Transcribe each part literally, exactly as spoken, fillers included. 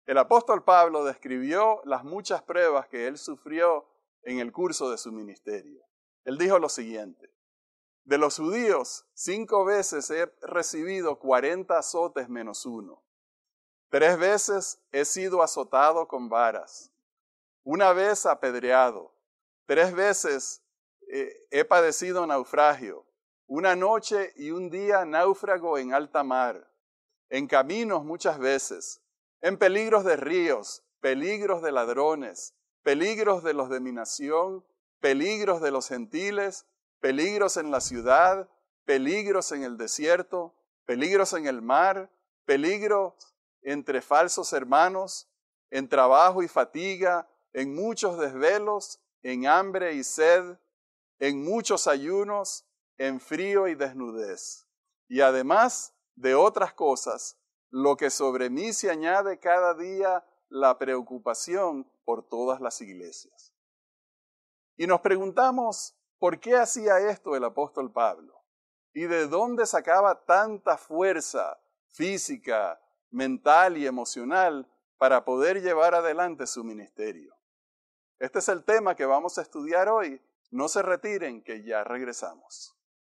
El apóstol Pablo describió las muchas pruebas que él sufrió en el curso de su ministerio. Él dijo lo siguiente: de los judíos, cinco veces he recibido cuarenta azotes menos uno. Tres veces he sido azotado con varas. Una vez apedreado. Tres veces eh, he padecido naufragio. Una noche y un día náufrago en alta mar. En caminos muchas veces. En peligros de ríos, peligros de ladrones, peligros de los de mi nación, peligros de los gentiles, peligros en la ciudad, peligros en el desierto, peligros en el mar, peligros entre falsos hermanos, en trabajo y fatiga, en muchos desvelos, en hambre y sed, en muchos ayunos, en frío y desnudez. Y además de otras cosas, lo que sobre mí se añade cada día la preocupación por todas las iglesias. Y nos preguntamos, ¿por qué hacía esto el apóstol Pablo? ¿Y de dónde sacaba tanta fuerza física, mental y emocional para poder llevar adelante su ministerio? Este es el tema que vamos a estudiar hoy. No se retiren, que ya regresamos.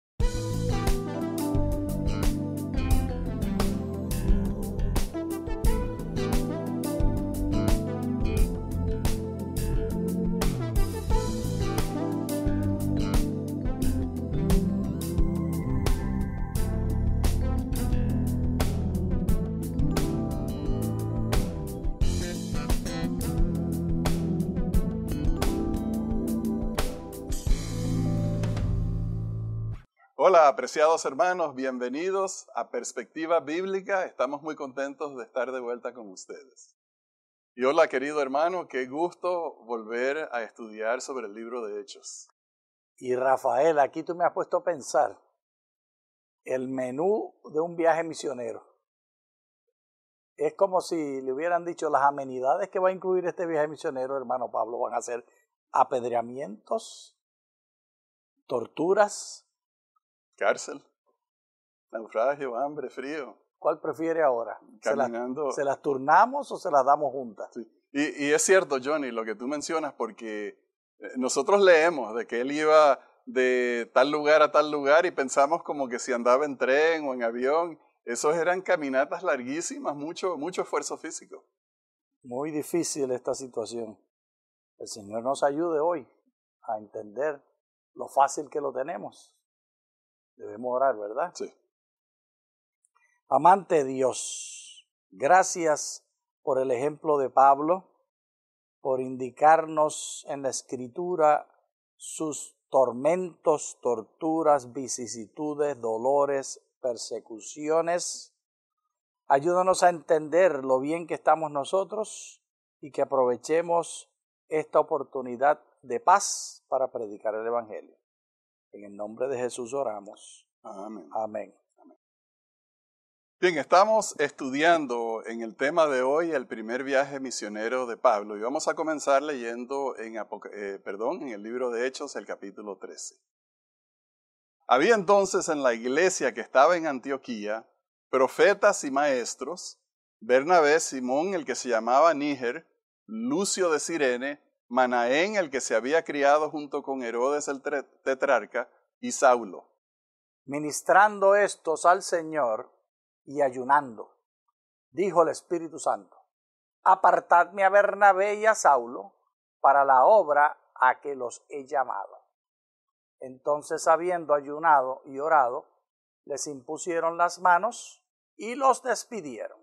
Hola, apreciados hermanos, bienvenidos a Perspectiva Bíblica. Estamos muy contentos de estar de vuelta con ustedes. Y hola, querido hermano, qué gusto volver a estudiar sobre el libro de Hechos. Y Rafael, aquí tú me has puesto a pensar el menú de un viaje misionero. Es como si le hubieran dicho las amenidades que va a incluir este viaje misionero, hermano Pablo, van a ser apedreamientos, torturas, cárcel, naufragio, hambre, frío. ¿Cuál prefiere ahora? Caminando. ¿Se las, ¿Se las turnamos o se las damos juntas? Sí. Y, y es cierto, Johnny, lo que tú mencionas, porque nosotros leemos de que él iba de tal lugar a tal lugar y pensamos como que si andaba en tren o en avión. Esos eran caminatas larguísimas, mucho, mucho esfuerzo físico. Muy difícil esta situación. El Señor nos ayude hoy a entender lo fácil que lo tenemos. Debemos orar, ¿verdad? Sí. Amante Dios, gracias por el ejemplo de Pablo, por indicarnos en la Escritura sus tormentos, torturas, vicisitudes, dolores, persecuciones. Ayúdanos a entender lo bien que estamos nosotros y que aprovechemos esta oportunidad de paz para predicar el Evangelio. En el nombre de Jesús oramos. Amén. Amén. Bien, estamos estudiando en el tema de hoy el primer viaje misionero de Pablo y vamos a comenzar leyendo en, eh, perdón, en el libro de Hechos, el capítulo trece. Había entonces en la iglesia que estaba en Antioquía profetas y maestros, Bernabé, Simón, el que se llamaba Níger, Lucio de Cirene, Manaén, el que se había criado junto con Herodes el tetrarca, y Saulo. Ministrando estos al Señor y ayunando, dijo el Espíritu Santo: apartadme a Bernabé y a Saulo para la obra a que los he llamado. Entonces, habiendo ayunado y orado, les impusieron las manos y los despidieron.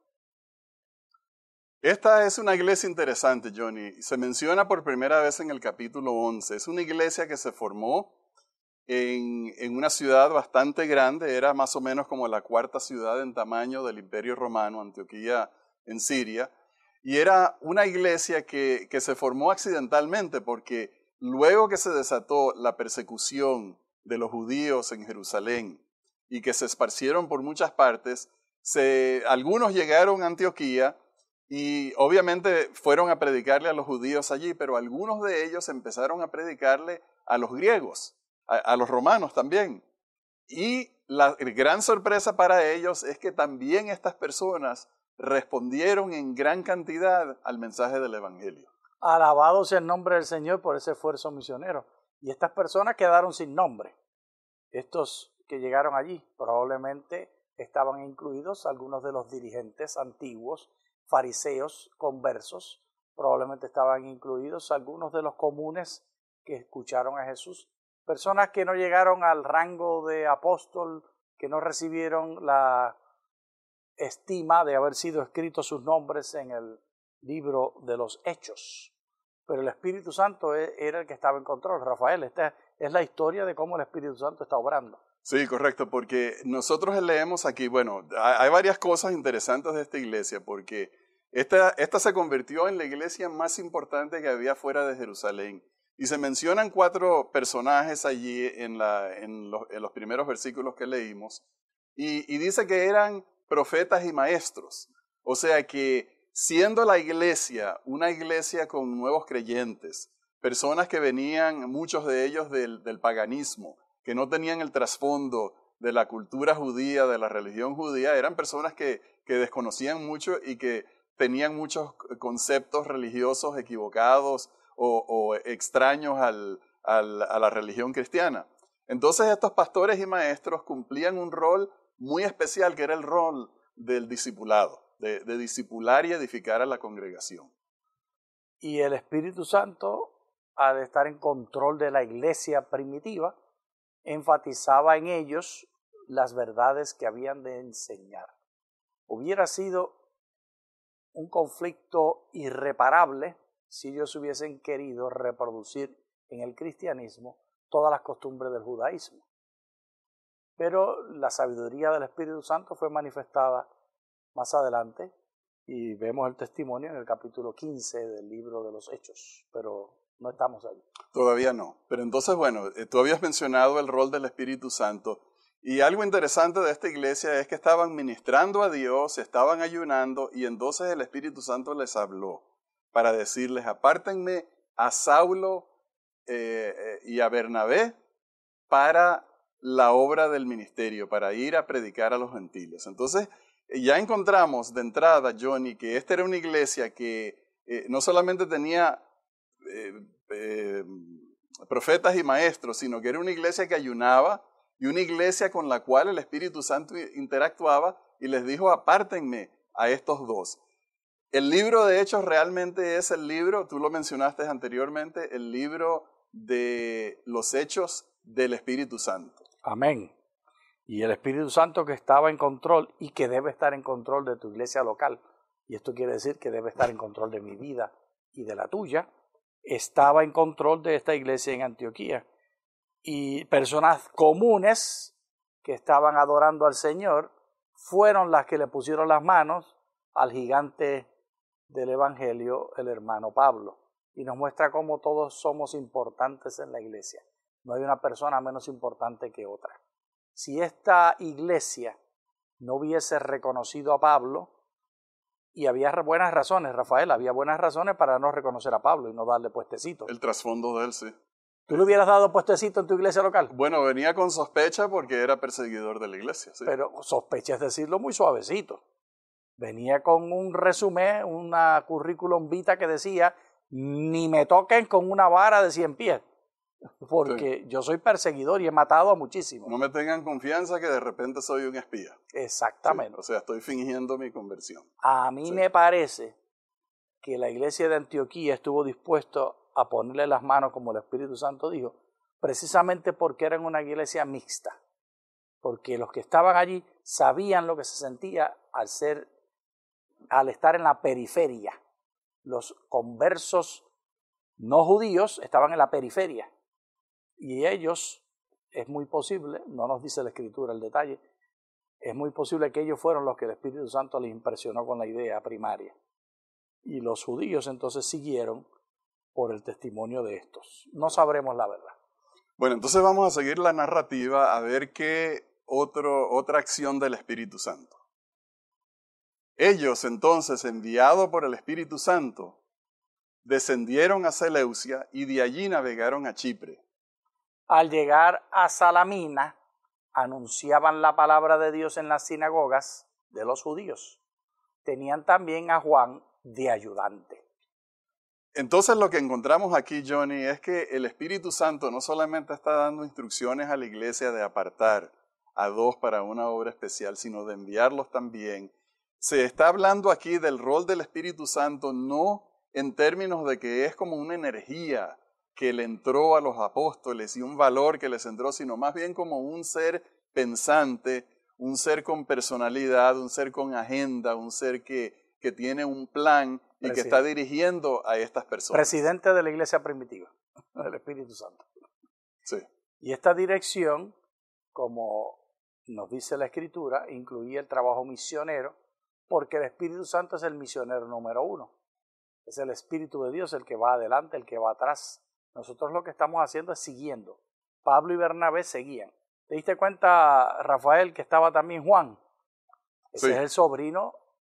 Esta es una iglesia interesante, Johnny. Se menciona por primera vez en el capítulo once. Es una iglesia que se formó en, en una ciudad bastante grande. Era más o menos como la cuarta ciudad en tamaño del Imperio Romano, Antioquía en Siria. Y era una iglesia que, que se formó accidentalmente porque luego que se desató la persecución de los judíos en Jerusalén y que se esparcieron por muchas partes, se, algunos llegaron a Antioquía y obviamente fueron a predicarle a los judíos allí, pero algunos de ellos empezaron a predicarle a los griegos, a, a los romanos también. Y la gran sorpresa para ellos es que también estas personas respondieron en gran cantidad al mensaje del Evangelio. Alabado sea el nombre del Señor por ese esfuerzo misionero. Y estas personas quedaron sin nombre. Estos que llegaron allí probablemente estaban incluidos algunos de los dirigentes antiguos, fariseos conversos, probablemente estaban incluidos algunos de los comunes que escucharon a Jesús, personas que no llegaron al rango de apóstol, que no recibieron la estima de haber sido escritos sus nombres en el libro de los Hechos. Pero el Espíritu Santo era el que estaba en control. Rafael, esta es la historia de cómo el Espíritu Santo está obrando. Sí, correcto, porque nosotros leemos aquí, bueno, hay varias cosas interesantes de esta iglesia, porque esta, esta se convirtió en la iglesia más importante que había fuera de Jerusalén. Y se mencionan cuatro personajes allí en, la, en, los, en los primeros versículos que leímos, y, y dice que eran profetas y maestros. O sea que siendo la iglesia una iglesia con nuevos creyentes, personas que venían, muchos de ellos del, del paganismo, que no tenían el trasfondo de la cultura judía, de la religión judía, eran personas que, que desconocían mucho y que tenían muchos conceptos religiosos equivocados o, o extraños al, al, a la religión cristiana. Entonces estos pastores y maestros cumplían un rol muy especial, que era el rol del discipulado, de, de discipular y edificar a la congregación. Y el Espíritu Santo, al estar en control de la iglesia primitiva, enfatizaba en ellos las verdades que habían de enseñar. Hubiera sido un conflicto irreparable si ellos hubiesen querido reproducir en el cristianismo todas las costumbres del judaísmo. Pero la sabiduría del Espíritu Santo fue manifestada más adelante y vemos el testimonio en el capítulo quince del libro de los Hechos, pero no estamos ahí. Todavía no. Pero entonces, bueno, eh, tú habías mencionado el rol del Espíritu Santo. Y algo interesante de esta iglesia es que estaban ministrando a Dios, estaban ayunando, y entonces el Espíritu Santo les habló para decirles, apártenme a Saulo eh, eh, y a Bernabé para la obra del ministerio, para ir a predicar a los gentiles. Entonces, eh, ya encontramos de entrada, Johnny, que esta era una iglesia que eh, no solamente tenía Eh, eh, profetas y maestros, sino que era una iglesia que ayunaba y una iglesia con la cual el Espíritu Santo interactuaba y les dijo, apártenme a estos dos. El libro de Hechos realmente es el libro, tú lo mencionaste anteriormente, el libro de los hechos del Espíritu Santo. Amén. Y el Espíritu Santo que estaba en control y que debe estar en control de tu iglesia local, y esto quiere decir que debe estar en control de mi vida y de la tuya, estaba en control de esta iglesia en Antioquía. Y personas comunes que estaban adorando al Señor fueron las que le pusieron las manos al gigante del Evangelio, el hermano Pablo. Y nos muestra cómo todos somos importantes en la iglesia. No hay una persona menos importante que otra. Si esta iglesia no hubiese reconocido a Pablo, y había buenas razones, Rafael, había buenas razones para no reconocer a Pablo y no darle puestecito. El trasfondo de él, sí. ¿Tú le hubieras dado puestecito en tu iglesia local? Bueno, venía con sospecha porque era perseguidor de la iglesia, sí. Pero sospecha es decirlo muy suavecito. Venía con un resumen, una currículum vita que decía, ni me toquen con una vara de cien pies, porque sí, yo soy perseguidor y he matado a muchísimos. No me tengan confianza que de repente soy un espía. Exactamente. Sí, o sea, estoy fingiendo mi conversión. A mí sí. me parece que la iglesia de Antioquía estuvo dispuesto a ponerle las manos, como el Espíritu Santo dijo, precisamente porque eran una iglesia mixta, porque los que estaban allí sabían lo que se sentía al ser, al estar en la periferia. Los conversos no judíos estaban en la periferia y ellos, es muy posible, no nos dice la Escritura el detalle, es muy posible que ellos fueron los que el Espíritu Santo les impresionó con la idea primaria. Y los judíos entonces siguieron por el testimonio de estos. No sabremos la verdad. Bueno, entonces vamos a seguir la narrativa a ver qué otro, otra acción del Espíritu Santo. Ellos entonces, enviados por el Espíritu Santo, descendieron a Seleucia y de allí navegaron a Chipre. Al llegar a Salamina, anunciaban la palabra de Dios en las sinagogas de los judíos. tenían también a Juan de ayudante. Entonces lo que encontramos aquí, Johnny, es que el Espíritu Santo no solamente está dando instrucciones a la iglesia de apartar a dos para una obra especial, sino de enviarlos también. Se está hablando aquí del rol del Espíritu Santo no en términos de que es como una energía que le entró a los apóstoles y un valor que les entró, sino más bien como un ser pensante, un ser con personalidad, un ser con agenda, un ser que, que tiene un plan y Presidente. que está dirigiendo a estas personas. Presidente de la iglesia primitiva, del Espíritu Santo. Sí. Y esta dirección, como nos dice la Escritura, incluía el trabajo misionero, porque el Espíritu Santo es el misionero número uno. Es el Espíritu de Dios el que va adelante, el que va atrás. Nosotros lo que estamos haciendo es siguiendo. Pablo y Bernabé seguían. ¿Te diste cuenta, Rafael, que estaba también Juan? Ese sí. es el sobrino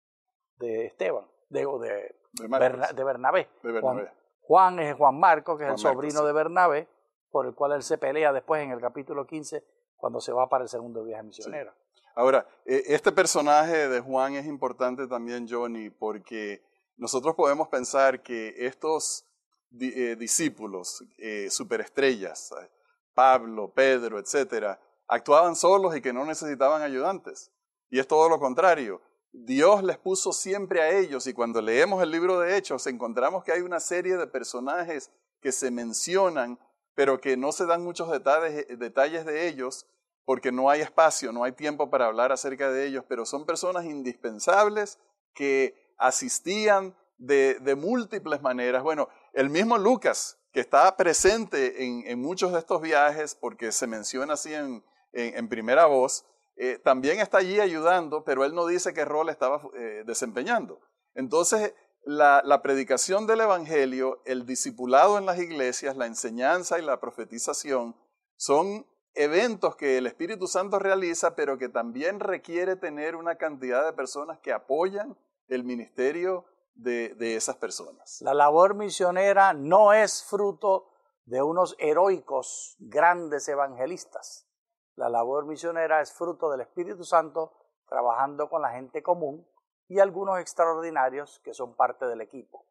de Esteban, de, de, de, Berna, de Bernabé. De Bernabé. Juan, Juan es Juan Marcos, que es Juan el sobrino Marcos, sí. de Bernabé, por el cual él se pelea después en el capítulo quince, cuando se va para el segundo viaje misionero. Sí. Ahora, este personaje de Juan es importante también, Johnny, porque nosotros podemos pensar que estos eh, discípulos, eh, superestrellas, Pablo, Pedro, etcétera, actuaban solos y que no necesitaban ayudantes. Y es todo lo contrario. Dios les puso siempre a ellos, y cuando leemos el libro de Hechos encontramos que hay una serie de personajes que se mencionan, pero que no se dan muchos detalles, detalles de ellos, porque no hay espacio, no hay tiempo para hablar acerca de ellos, pero son personas indispensables que asistían de, de múltiples maneras. Bueno, el mismo Lucas, que está presente en, en muchos de estos viajes, porque se menciona así en, en, en primera voz, eh, también está allí ayudando, pero él no dice qué rol estaba eh, desempeñando. Entonces, la, la predicación del Evangelio, el discipulado en las iglesias, la enseñanza y la profetización son eventos que el Espíritu Santo realiza, pero que también requiere tener una cantidad de personas que apoyan el ministerio de, de esas personas. La labor misionera no es fruto de unos heroicos grandes evangelistas. La labor misionera es fruto del Espíritu Santo trabajando con la gente común y algunos extraordinarios que son parte del equipo.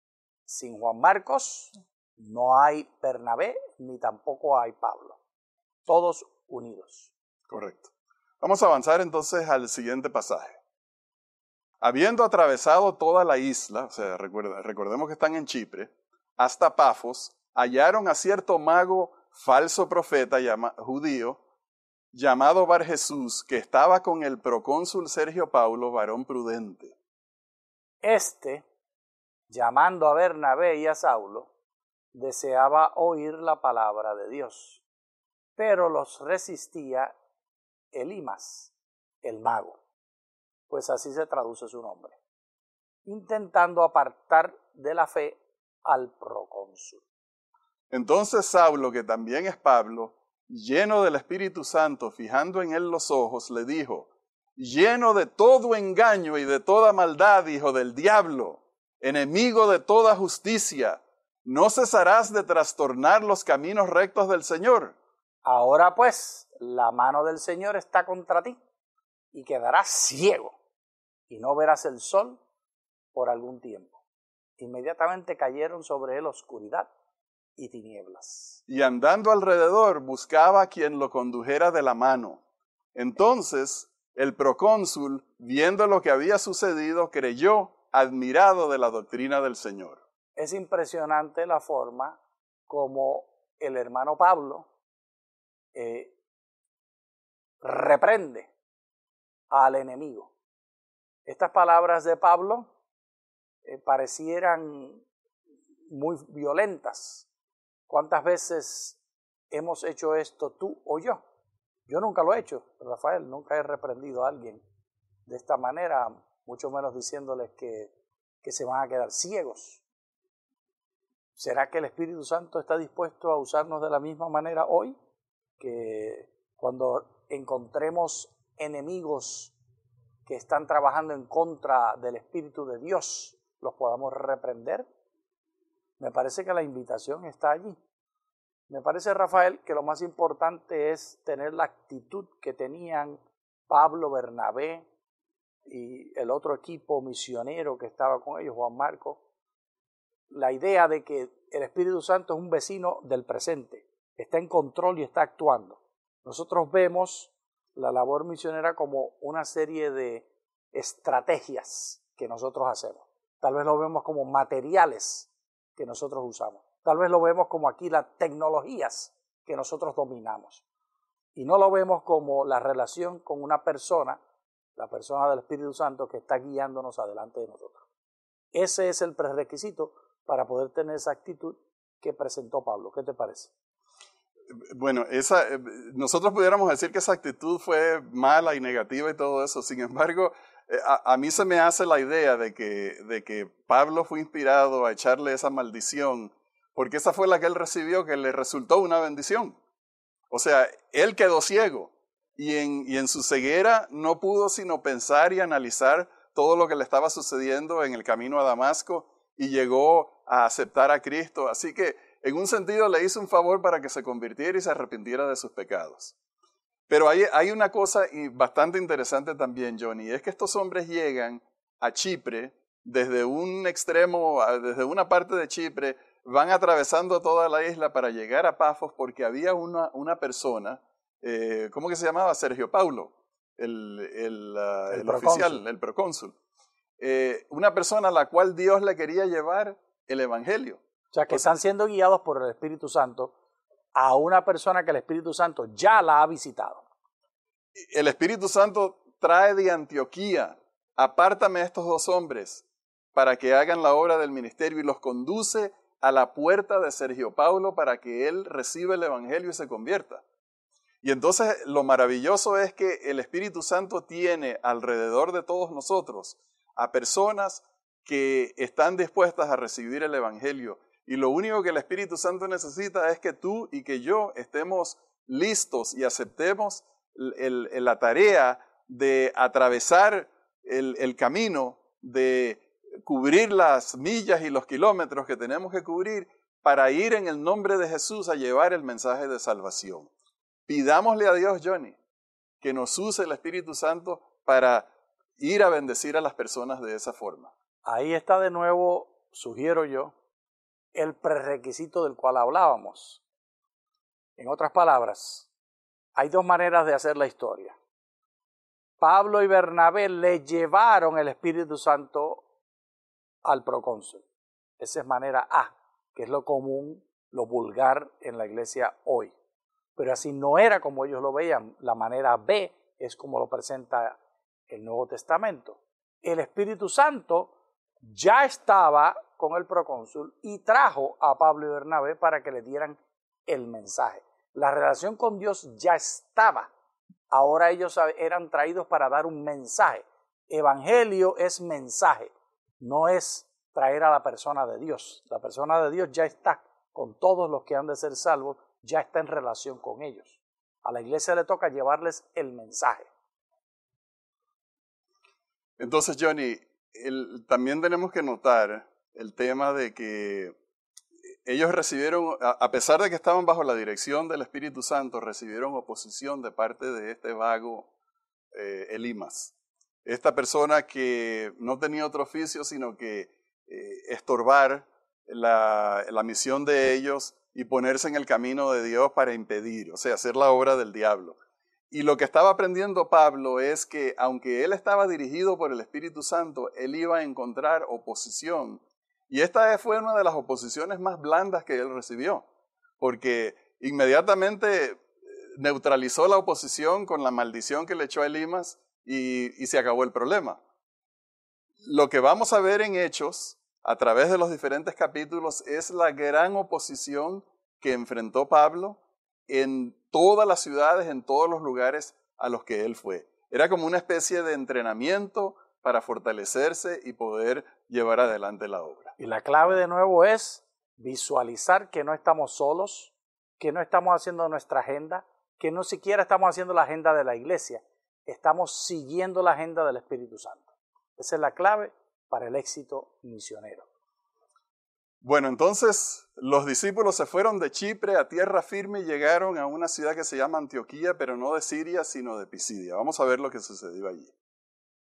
Sin Juan Marcos no hay Bernabé ni tampoco hay Pablo. Todos unidos. Correcto. Vamos a avanzar entonces al siguiente pasaje. Habiendo atravesado toda la isla, o sea, recuerda, recordemos que están en Chipre, hasta Pafos, hallaron a cierto mago falso profeta llama, judío, llamado Bar Jesús, que estaba con el procónsul Sergio Paulo, varón prudente. Este, llamando a Bernabé y a Saulo, deseaba oír la palabra de Dios, pero los resistía Elimas, el mago, pues así se traduce su nombre, intentando apartar de la fe al procónsul. Entonces Saulo, que también es Pablo, lleno del Espíritu Santo, fijando en él los ojos, le dijo: lleno de todo engaño y de toda maldad, hijo del diablo, enemigo de toda justicia, ¿no cesarás de trastornar los caminos rectos del Señor? Ahora pues, la mano del Señor está contra ti, y quedarás ciego, y no verás el sol por algún tiempo. Inmediatamente cayeron sobre él oscuridad y tinieblas. Y andando alrededor buscaba a quien lo condujera de la mano. Entonces el procónsul, viendo lo que había sucedido, creyó, admirado de la doctrina del Señor. Es impresionante la forma como el hermano Pablo eh, reprende al enemigo. Estas palabras de Pablo eh, parecieran muy violentas. ¿Cuántas veces hemos hecho esto tú o yo? Yo nunca lo he hecho, Rafael, nunca he reprendido a alguien de esta manera, mucho menos diciéndoles que, que se van a quedar ciegos. ¿Será que el Espíritu Santo está dispuesto a usarnos de la misma manera hoy? Que cuando encontremos enemigos que están trabajando en contra del Espíritu de Dios, los podamos reprender. Me parece que la invitación está allí. Me parece, Rafael, que lo más importante es tener la actitud que tenían Pablo, Bernabé, y el otro equipo misionero que estaba con ellos, Juan Marcos, la idea de que el Espíritu Santo es un vecino del presente, está en control y está actuando. Nosotros vemos la labor misionera como una serie de estrategias que nosotros hacemos. Tal vez lo vemos como materiales que nosotros usamos. Tal vez lo vemos como aquí las tecnologías que nosotros dominamos. Y no lo vemos como la relación con una persona, la persona del Espíritu Santo que está guiándonos adelante de nosotros. Ese es el prerequisito para poder tener esa actitud que presentó Pablo. ¿Qué te parece? Bueno, esa, nosotros pudiéramos decir que esa actitud fue mala y negativa y todo eso. Sin embargo, a, a mí se me hace la idea de que, de que Pablo fue inspirado a echarle esa maldición, porque esa fue la que él recibió, que le resultó una bendición. O sea, él quedó ciego y en, y en su ceguera no pudo sino pensar y analizar todo lo que le estaba sucediendo en el camino a Damasco y llegó a aceptar a Cristo. Así que, en un sentido, le hizo un favor para que se convirtiera y se arrepintiera de sus pecados. Pero hay, hay una cosa bastante interesante también, Johnny, es que estos hombres llegan a Chipre desde un extremo, desde una parte de Chipre, van atravesando toda la isla para llegar a Pafos porque había una, una persona, eh, ¿cómo que se llamaba? Sergio Paulo, el, el, uh, el, el oficial, el procónsul. Eh, una persona a la cual Dios le quería llevar el evangelio. O sea, que o sea, están siendo guiados por el Espíritu Santo a una persona que el Espíritu Santo ya la ha visitado. El Espíritu Santo trae de Antioquía, apártame a estos dos hombres para que hagan la obra del ministerio y los conduce a la puerta de Sergio Paulo para que él reciba el evangelio y se convierta. Y entonces lo maravilloso es que el Espíritu Santo tiene alrededor de todos nosotros a personas que están dispuestas a recibir el evangelio. Y lo único que el Espíritu Santo necesita es que tú y que yo estemos listos y aceptemos el, el, la tarea de atravesar el, el camino, de cubrir las millas y los kilómetros que tenemos que cubrir para ir en el nombre de Jesús a llevar el mensaje de salvación. Pidámosle a Dios, Johnny, que nos use el Espíritu Santo para ir a bendecir a las personas de esa forma. Ahí está de nuevo, sugiero yo, el prerequisito del cual hablábamos. En otras palabras, hay dos maneras de hacer la historia. Pablo y Bernabé le llevaron el Espíritu Santo al procónsul. Esa es manera A, que es lo común, lo vulgar en la iglesia hoy. Pero así no era como ellos lo veían. La manera B es como lo presenta el Nuevo Testamento. El Espíritu Santo ya estaba con el procónsul y trajo a Pablo y Bernabé para que le dieran el mensaje. La relación con Dios ya estaba. Ahora ellos eran traídos para dar un mensaje. Evangelio es mensaje, no es traer a la persona de Dios. La persona de Dios ya está con todos los que han de ser salvos, ya está en relación con ellos. A la iglesia le toca llevarles el mensaje. Entonces, Johnny, el, también tenemos que notar el tema de que ellos recibieron, a pesar de que estaban bajo la dirección del Espíritu Santo, recibieron oposición de parte de este vago eh, Elimas. Esta persona que no tenía otro oficio sino que eh, estorbar la, la misión de ellos y ponerse en el camino de Dios para impedir, o sea, hacer la obra del diablo. Y lo que estaba aprendiendo Pablo es que aunque él estaba dirigido por el Espíritu Santo, él iba a encontrar oposición. Y esta fue una de las oposiciones más blandas que él recibió, porque inmediatamente neutralizó la oposición con la maldición que le echó a Elimas y, y se acabó el problema. Lo que vamos a ver en Hechos, a través de los diferentes capítulos, es la gran oposición que enfrentó Pablo en todas las ciudades, en todos los lugares a los que él fue. Era como una especie de entrenamiento para fortalecerse y poder llevar adelante la obra. Y la clave de nuevo es visualizar que no estamos solos, que no estamos haciendo nuestra agenda, que no siquiera estamos haciendo la agenda de la iglesia, estamos siguiendo la agenda del Espíritu Santo. Esa es la clave para el éxito misionero. Bueno, entonces los discípulos se fueron de Chipre a tierra firme y llegaron a una ciudad que se llama Antioquía, pero no de Siria, sino de Pisidia. Vamos a ver lo que sucedió allí.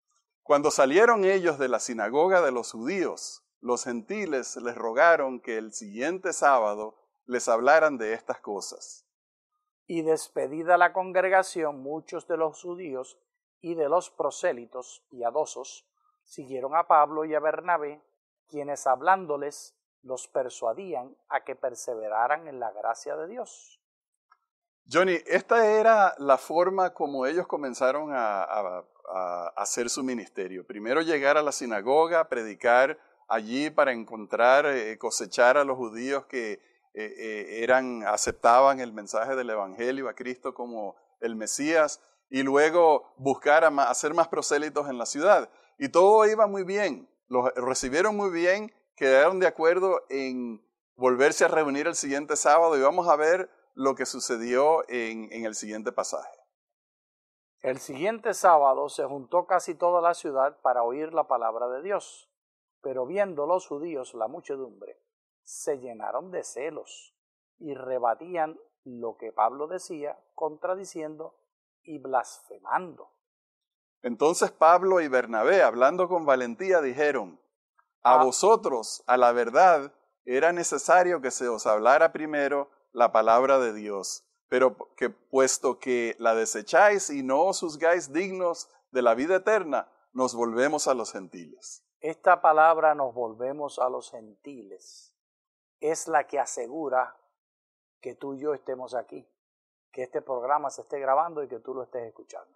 Cuando salieron ellos de la sinagoga de los judíos, los gentiles les rogaron que el siguiente sábado les hablaran de estas cosas. Y despedida la congregación, muchos de los judíos y de los prosélitos piadosos siguieron a Pablo y a Bernabé, quienes hablándoles los persuadían a que perseveraran en la gracia de Dios. Johnny, esta era la forma como ellos comenzaron a, a, a hacer su ministerio. Primero llegar a la sinagoga, predicar allí para encontrar, eh, cosechar a los judíos que eh, eh, eran, aceptaban el mensaje del evangelio, a Cristo como el Mesías, y luego buscar a, más, a hacer más prosélitos en la ciudad. Y todo iba muy bien, los recibieron muy bien, quedaron de acuerdo en volverse a reunir el siguiente sábado y vamos a ver lo que sucedió en, en el siguiente pasaje. El siguiente sábado se juntó casi toda la ciudad para oír la palabra de Dios, pero viendo los judíos la muchedumbre, se llenaron de celos y rebatían lo que Pablo decía, contradiciendo y blasfemando. Entonces Pablo y Bernabé, hablando con valentía, dijeron: a ah. vosotros, a la verdad, era necesario que se os hablara primero la palabra de Dios, pero que puesto que la desecháis y no os juzgáis dignos de la vida eterna, nos volvemos a los gentiles. Esta palabra, nos volvemos a los gentiles, es la que asegura que tú y yo estemos aquí, que este programa se esté grabando y que tú lo estés escuchando.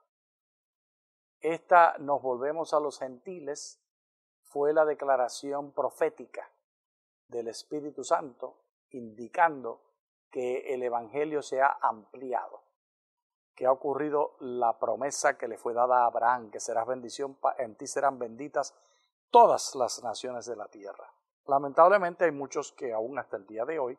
Esta nos volvemos a los gentiles fue la declaración profética del Espíritu Santo indicando que el Evangelio se ha ampliado, que ha ocurrido la promesa que le fue dada a Abraham, que serás bendición, en ti serán benditas todas las naciones de la tierra. Lamentablemente hay muchos que aún hasta el día de hoy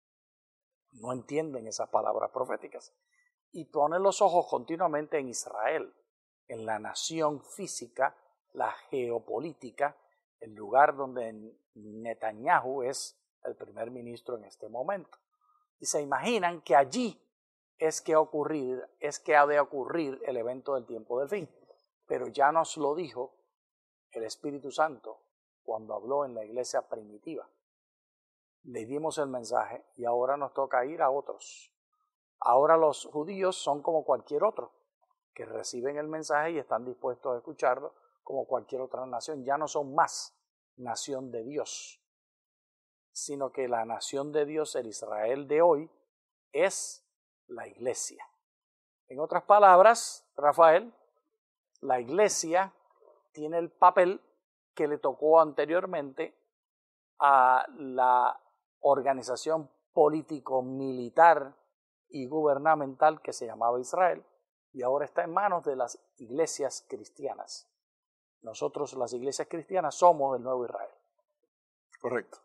no entienden esas palabras proféticas y ponen los ojos continuamente en Israel, en la nación física, la geopolítica, el lugar donde Netanyahu es el primer ministro en este momento. Y se imaginan que allí es que, ocurrir, es que ha de ocurrir el evento del tiempo del fin. Pero ya nos lo dijo el Espíritu Santo cuando habló en la iglesia primitiva. Le dimos el mensaje y ahora nos toca ir a otros. Ahora los judíos son como cualquier otro, que reciben el mensaje y están dispuestos a escucharlo como cualquier otra nación. Ya no son más nación de Dios, sino que la nación de Dios, el Israel de hoy, es la iglesia. En otras palabras, Rafael, la iglesia tiene el papel que le tocó anteriormente a la organización político-militar y gubernamental que se llamaba Israel, y ahora está en manos de las iglesias cristianas. Nosotros, las iglesias cristianas, somos el nuevo Israel. Correcto.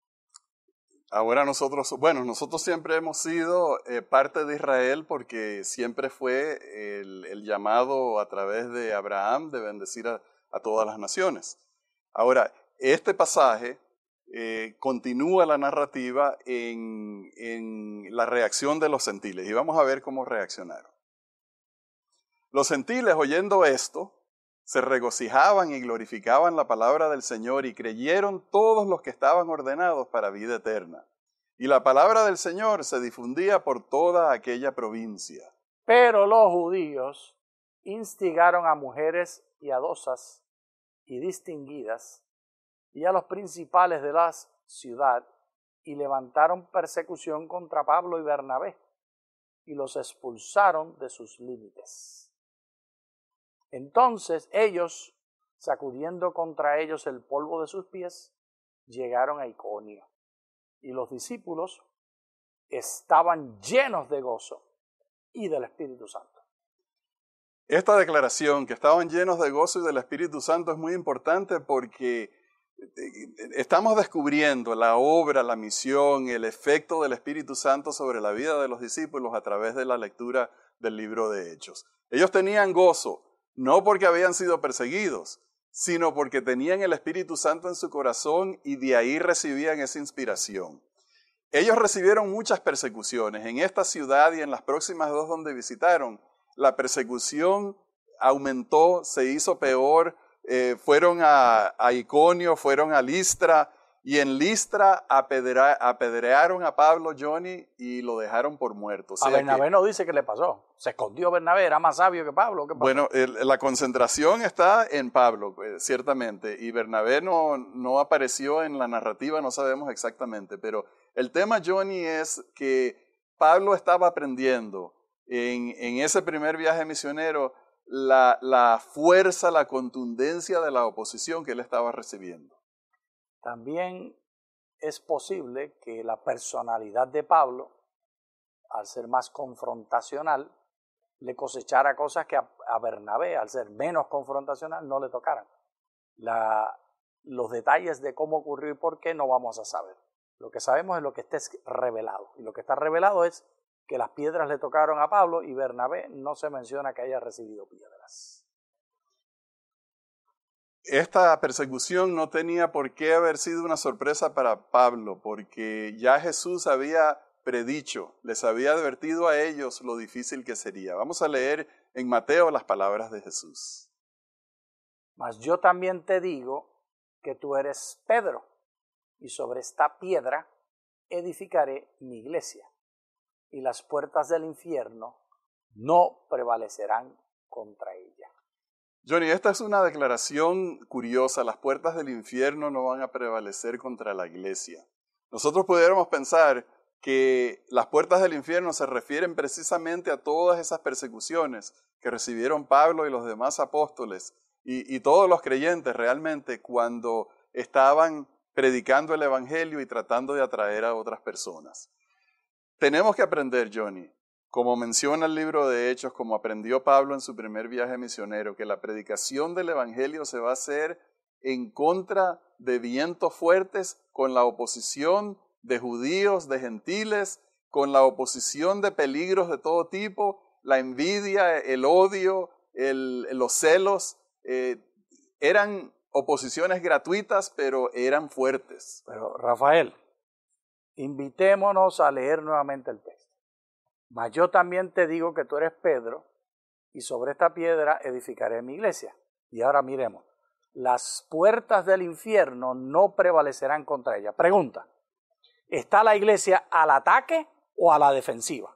Ahora nosotros, bueno, nosotros siempre hemos sido eh, parte de Israel porque siempre fue el, el llamado a través de Abraham de bendecir a, a todas las naciones. Ahora, este pasaje eh, continúa la narrativa en, en la reacción de los gentiles y vamos a ver cómo reaccionaron. Los gentiles, oyendo esto, se regocijaban y glorificaban la palabra del Señor y creyeron todos los que estaban ordenados para vida eterna. Y la palabra del Señor se difundía por toda aquella provincia. Pero los judíos instigaron a mujeres piadosas y distinguidas y a los principales de la ciudad y levantaron persecución contra Pablo y Bernabé y los expulsaron de sus límites. Entonces ellos, sacudiendo contra ellos el polvo de sus pies, llegaron a Iconio. Y los discípulos estaban llenos de gozo y del Espíritu Santo. Esta declaración, que estaban llenos de gozo y del Espíritu Santo, es muy importante porque estamos descubriendo la obra, la misión, el efecto del Espíritu Santo sobre la vida de los discípulos a través de la lectura del libro de Hechos. Ellos tenían gozo, no porque habían sido perseguidos, sino porque tenían el Espíritu Santo en su corazón y de ahí recibían esa inspiración. Ellos recibieron muchas persecuciones. En esta ciudad y en las próximas dos donde visitaron, la persecución aumentó, se hizo peor, eh, fueron a, a Iconio, fueron a Listra, y en Listra apedrea, apedrearon a Pablo, Johnny, y lo dejaron por muerto. O sea a Bernabé que, no dice qué le pasó. Se escondió Bernabé, era más sabio que Pablo. ¿Qué pasó? bueno, el, la concentración está en Pablo, eh, ciertamente, y Bernabé no, no apareció en la narrativa, no sabemos exactamente, pero el tema, Johnny, es que Pablo estaba aprendiendo en, en ese primer viaje misionero la, la fuerza, la contundencia de la oposición que él estaba recibiendo. También es posible que la personalidad de Pablo, al ser más confrontacional, le cosechara cosas que a, a Bernabé, al ser menos confrontacional, no le tocaran. La, los detalles de cómo ocurrió y por qué no vamos a saber. Lo que sabemos es lo que está revelado. Y lo que está revelado es que las piedras le tocaron a Pablo y Bernabé no se menciona que haya recibido piedras. Esta persecución no tenía por qué haber sido una sorpresa para Pablo, porque ya Jesús había predicho, les había advertido a ellos lo difícil que sería. Vamos a leer en Mateo las palabras de Jesús. Mas yo también te digo que tú eres Pedro, y sobre esta piedra edificaré mi iglesia, y las puertas del infierno no prevalecerán contra ella. Johnny, esta es una declaración curiosa. Las puertas del infierno no van a prevalecer contra la iglesia. Nosotros pudiéramos pensar que las puertas del infierno se refieren precisamente a todas esas persecuciones que recibieron Pablo y los demás apóstoles y, y todos los creyentes realmente cuando estaban predicando el evangelio y tratando de atraer a otras personas. Tenemos que aprender, Johnny, como menciona el libro de Hechos, como aprendió Pablo en su primer viaje misionero, que la predicación del evangelio se va a hacer en contra de vientos fuertes, con la oposición de judíos, de gentiles, con la oposición de peligros de todo tipo, la envidia, el odio, el, los celos, eh, eran oposiciones gratuitas, pero eran fuertes. Pero Rafael, invitémonos a leer nuevamente el texto. Mas yo también te digo que tú eres Pedro, y sobre esta piedra edificaré mi iglesia. Y ahora miremos, las puertas del infierno no prevalecerán contra ella. Pregunta, ¿está la iglesia al ataque o a la defensiva?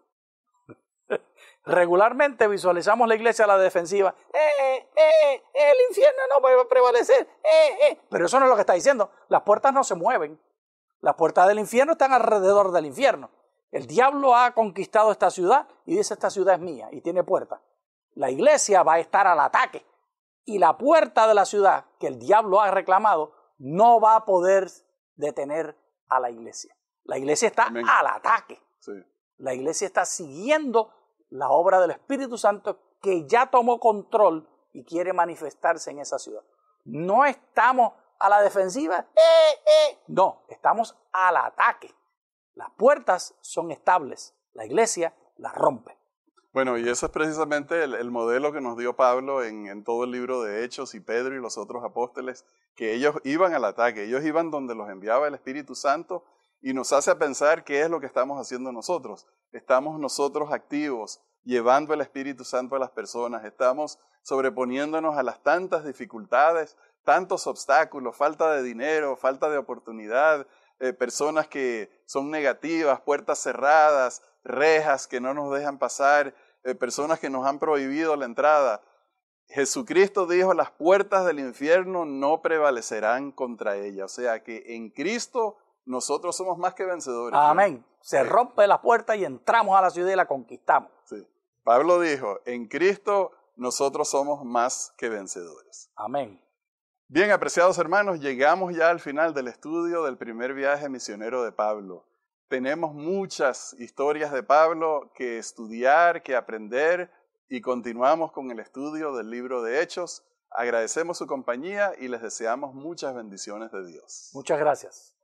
Regularmente visualizamos la iglesia a la defensiva. Eh, eh, el infierno no va a prevalecer. Eh, eh. Pero eso no es lo que está diciendo. Las puertas no se mueven. Las puertas del infierno están alrededor del infierno. El diablo ha conquistado esta ciudad y dice esta ciudad es mía y tiene puertas. La iglesia va a estar al ataque y la puerta de la ciudad que el diablo ha reclamado no va a poder detener a la iglesia. La iglesia está Amén. Al ataque. Sí. La iglesia está siguiendo la obra del Espíritu Santo que ya tomó control y quiere manifestarse en esa ciudad. No estamos a la defensiva. Eh, eh. No, estamos al ataque. Las puertas son estables, la iglesia las rompe. Bueno, y eso es precisamente el, el modelo que nos dio Pablo en, en todo el libro de Hechos y Pedro y los otros apóstoles, que ellos iban al ataque, ellos iban donde los enviaba el Espíritu Santo y nos hace pensar qué es lo que estamos haciendo nosotros. Estamos nosotros activos, llevando el Espíritu Santo a las personas, estamos sobreponiéndonos a las tantas dificultades, tantos obstáculos, falta de dinero, falta de oportunidad, Eh, personas que son negativas, puertas cerradas, rejas que no nos dejan pasar, eh, personas que nos han prohibido la entrada. Jesucristo dijo, las puertas del infierno no prevalecerán contra ella. O sea que en Cristo nosotros somos más que vencedores. Amén. ¿No? Se rompe la puerta y entramos a la ciudad y la conquistamos. Sí. Pablo dijo, en Cristo nosotros somos más que vencedores. Amén. Bien, apreciados hermanos, llegamos ya al final del estudio del primer viaje misionero de Pablo. Tenemos muchas historias de Pablo que estudiar, que aprender y continuamos con el estudio del libro de Hechos. Agradecemos su compañía y les deseamos muchas bendiciones de Dios. Muchas gracias.